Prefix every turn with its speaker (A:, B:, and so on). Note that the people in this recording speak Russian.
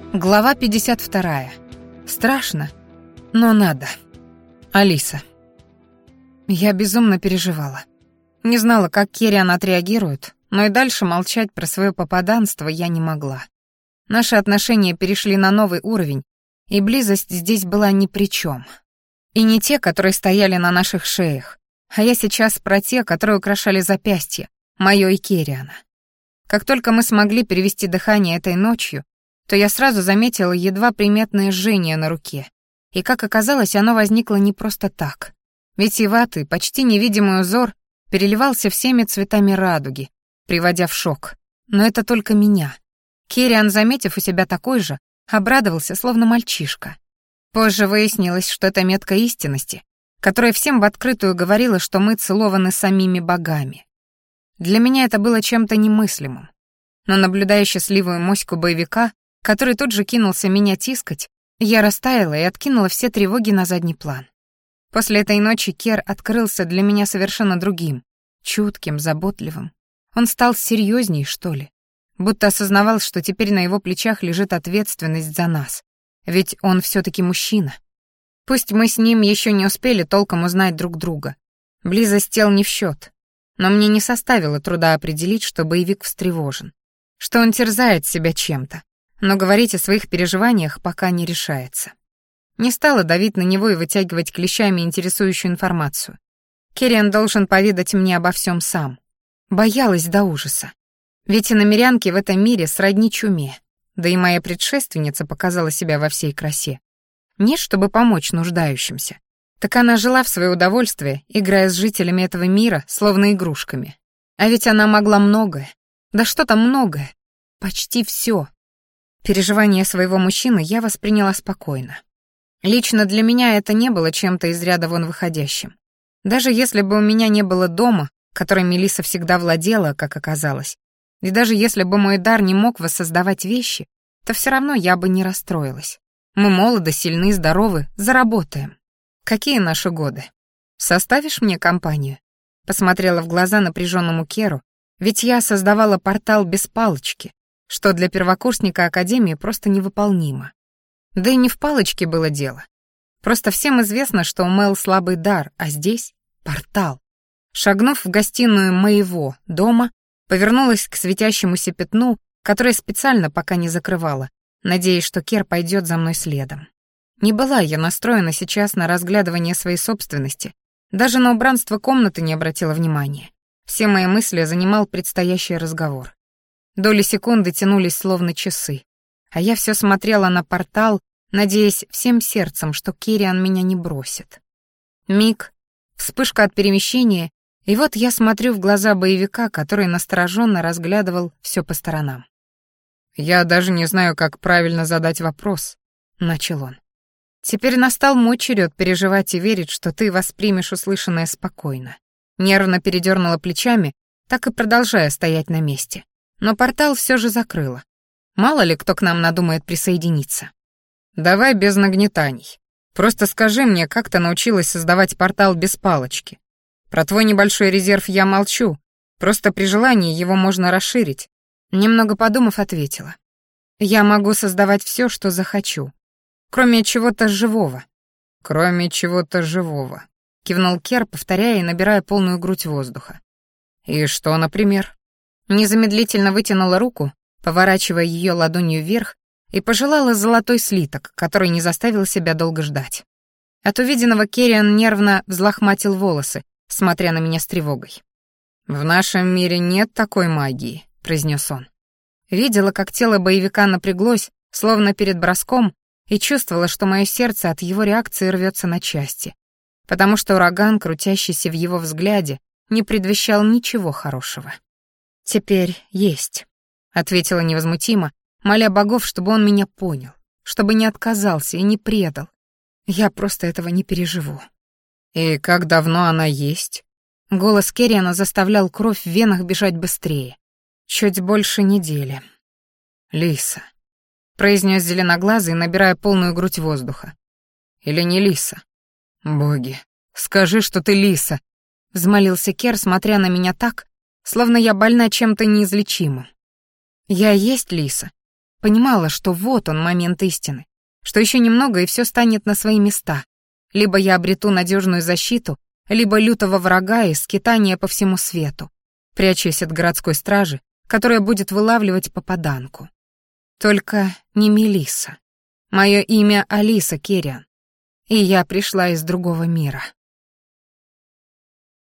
A: Глава 52. Страшно, но надо. Алиса. Я безумно переживала. Не знала, как Керриан отреагирует, но и дальше молчать про свое попаданство я не могла. Наши отношения перешли на новый уровень, и близость здесь была ни при чем. И не те, которые стояли на наших шеях, а я сейчас про те, которые украшали запястья, моё и Керриана. Как только мы смогли перевести дыхание этой ночью, то я сразу заметила едва приметное жжение на руке. И, как оказалось, оно возникло не просто так. Витиеватый, почти невидимый узор переливался всеми цветами радуги, приводя в шок. Но это только меня. Керриан, заметив у себя такой же, обрадовался, словно мальчишка. Позже выяснилось, что это метка истинности, которая всем в открытую говорила, что мы целованы самими богами. Для меня это было чем-то немыслимым. Но наблюдая счастливую моську боевика, который тут же кинулся меня тискать, я растаяла и откинула все тревоги на задний план. После этой ночи Кер открылся для меня совершенно другим, чутким, заботливым. Он стал серьезней, что ли, будто осознавал, что теперь на его плечах лежит ответственность за нас, ведь он все-таки мужчина. Пусть мы с ним еще не успели толком узнать друг друга, близость тел не в счет, но мне не составило труда определить, что боевик встревожен, что он терзает себя чем-то, но говорить о своих переживаниях пока не решается. Не стала давить на него и вытягивать клещами интересующую информацию. Керриан должен поведать мне обо всем сам. Боялась до ужаса. Ведь иномерянки в этом мире сродни чуме, да и моя предшественница показала себя во всей красе. Не чтобы помочь нуждающимся, так она жила в свое удовольствие, играя с жителями этого мира, словно игрушками. А ведь она могла многое. Да что там многое? Почти все. Переживания своего мужчины я восприняла спокойно. Лично для меня это не было чем-то из ряда вон выходящим. Даже если бы у меня не было дома, которым Мелисса всегда владела, как оказалось, и даже если бы мой дар не мог воссоздавать вещи, то все равно я бы не расстроилась. Мы молоды, сильны, здоровы, заработаем. Какие наши годы? Составишь мне компанию? Посмотрела в глаза напряженному Керу, ведь я создавала портал без палочки, что для первокурсника Академии просто невыполнимо. Да и не в палочке было дело. Просто всем известно, что у Мэл слабый дар, а здесь — портал. Шагнув в гостиную моего дома, повернулась к светящемуся пятну, которое специально пока не закрывала, надеясь, что Кер пойдет за мной следом. Не была я настроена сейчас на разглядывание своей собственности, даже на убранство комнаты не обратила внимания. Все мои мысли занимал предстоящий разговор. Доли секунды тянулись словно часы, а я все смотрела на портал, надеясь всем сердцем, что Керриан меня не бросит. Миг, вспышка от перемещения, и вот я смотрю в глаза боевика, который настороженно разглядывал все по сторонам. «Я даже не знаю, как правильно задать вопрос», — начал он. «Теперь настал мой черед переживать и верить, что ты воспримешь услышанное спокойно». Нервно передернула плечами, так и продолжая стоять на месте. Но портал все же закрыла. Мало ли кто к нам надумает присоединиться. «Давай без нагнетаний. Просто скажи мне, как ты научилась создавать портал без палочки? Про твой небольшой резерв я молчу, просто при желании его можно расширить». Немного подумав, ответила. «Я могу создавать все, что захочу, кроме чего-то живого». «Кроме чего-то живого», — кивнул Кер, повторяя и набирая полную грудь воздуха. «И что, например?» Незамедлительно вытянула руку, поворачивая ее ладонью вверх, и пожелала золотой слиток, который не заставил себя долго ждать. От увиденного Керриан нервно взлохматил волосы, смотря на меня с тревогой. «В нашем мире нет такой магии», — произнес он. Видела, как тело боевика напряглось, словно перед броском, и чувствовала, что мое сердце от его реакции рвется на части, потому что ураган, крутящийся в его взгляде, не предвещал ничего хорошего. «Теперь есть», — ответила невозмутимо, моля богов, чтобы он меня понял, чтобы не отказался и не предал. Я просто этого не переживу. «И как давно она есть?» Голос Керриана заставлял кровь в венах бежать быстрее. «Чуть больше недели». «Лиса», — произнес зеленоглазый, набирая полную грудь воздуха. «Или не Лиса?» «Боги, скажи, что ты Лиса», — взмолился Кер, смотря на меня так, словно я больна чем-то неизлечимым. «Я есть Лиса. Понимала, что вот он момент истины, что еще немного и все станет на свои места. Либо я обрету надежную защиту, либо лютого врага и скитания по всему свету, прячась от городской стражи, которая будет вылавливать попаданку. Только не Мелисса. Мое имя Алиса Керриан, и я пришла из другого мира.